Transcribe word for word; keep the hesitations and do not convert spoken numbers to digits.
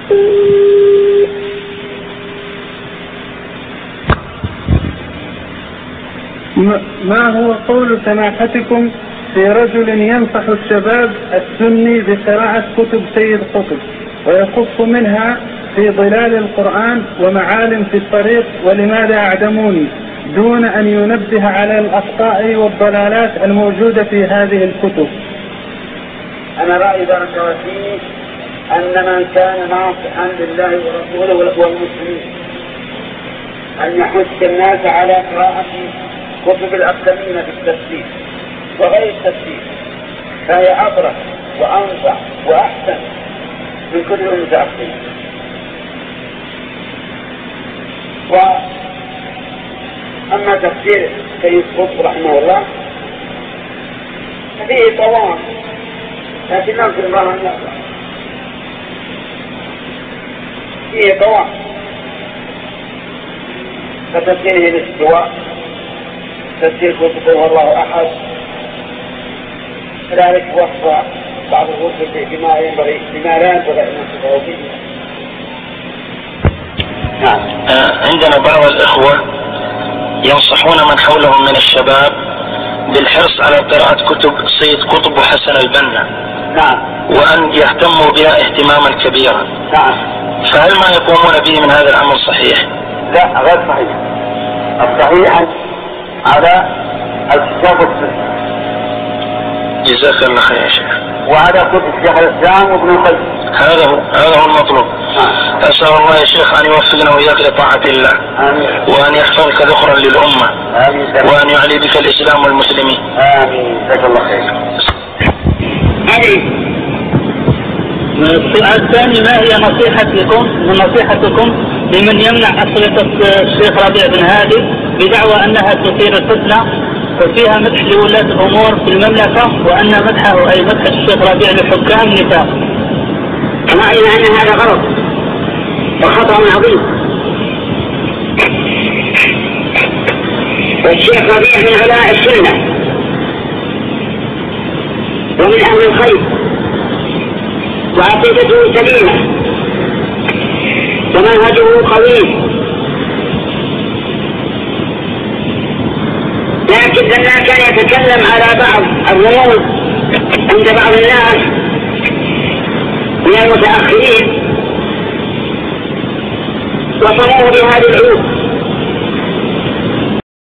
ما هو قول سماحتكم في رجل ينصح الشباب السني بقراءة كتب سيد قطب ويخص منها في ظلال القرآن ومعالم في الطريق ولماذا أعدموني، دون أن ينبه على الأخطاء والضلالات الموجودة في هذه الكتب؟ أنا رأيي بارك الله فيه أن من كان ناصحا لله ورسوله والمسلمين أن يحث الناس على قراءة كتب الأقدمين في التفسير وغير التفسير، فهي أبرك وأنفع وأحسن من كتب المتأخرين. وأما تفسير سيد قطب رحمه الله ففيه طوام، لكن نرجو الله أن يقرأ فيه طوام، فتفسيره الاستواء، تفسير قطب هو الله أحد، كذلك وصف بعض الرسل بما ينبغي بما لا ينبغي أن يصفه به. نعم. عندنا بعض الإخوة ينصحون من حولهم من الشباب بالحرص على قراءة كتب سيد قطب وحسن البنا. نعم. وأن يهتموا بها اهتماما كبيرا. نعم. فهل ما يقومون به من هذا الأمر صحيح؟ لا، غير صحيح. الصحيح على الكتاب والسنة. جزاك الله خير يا شيخ. وعلى كتب الشيخ الإسلام وابن القيم. هذا هو هذا هو المطلوب. آه. أسأل الله يا شيخ أن يوفقنا وإياك لطاعة الله. آمين. وأن يحفظك ذخرا للأمة. آمين. وأن يعلي بك الإسلام والمسلمين. آمين. جزاك الله خير. آمين. السؤال الثاني: ما هي نصيحتكم نصيحتكم لمن يمنع أسئلة الشيخ ربيع بن هادي بدعوى أنها تثير الفتنة وفيها مدح لولاة الأمور في المملكة، وأن مدحه أي مدح الشيخ ربيع لحكام نفاق؟ رأينا أن هذا غلط وخطأ عظيم، والشيخ ربيع من علماء السنة ومن أهل الخير وعقيدته سليمة ومنهجه قوي، لكن لما كان يتكلم على بعض الرموز عند بعض الناس من المتأخرين وصموه بهذه العيوب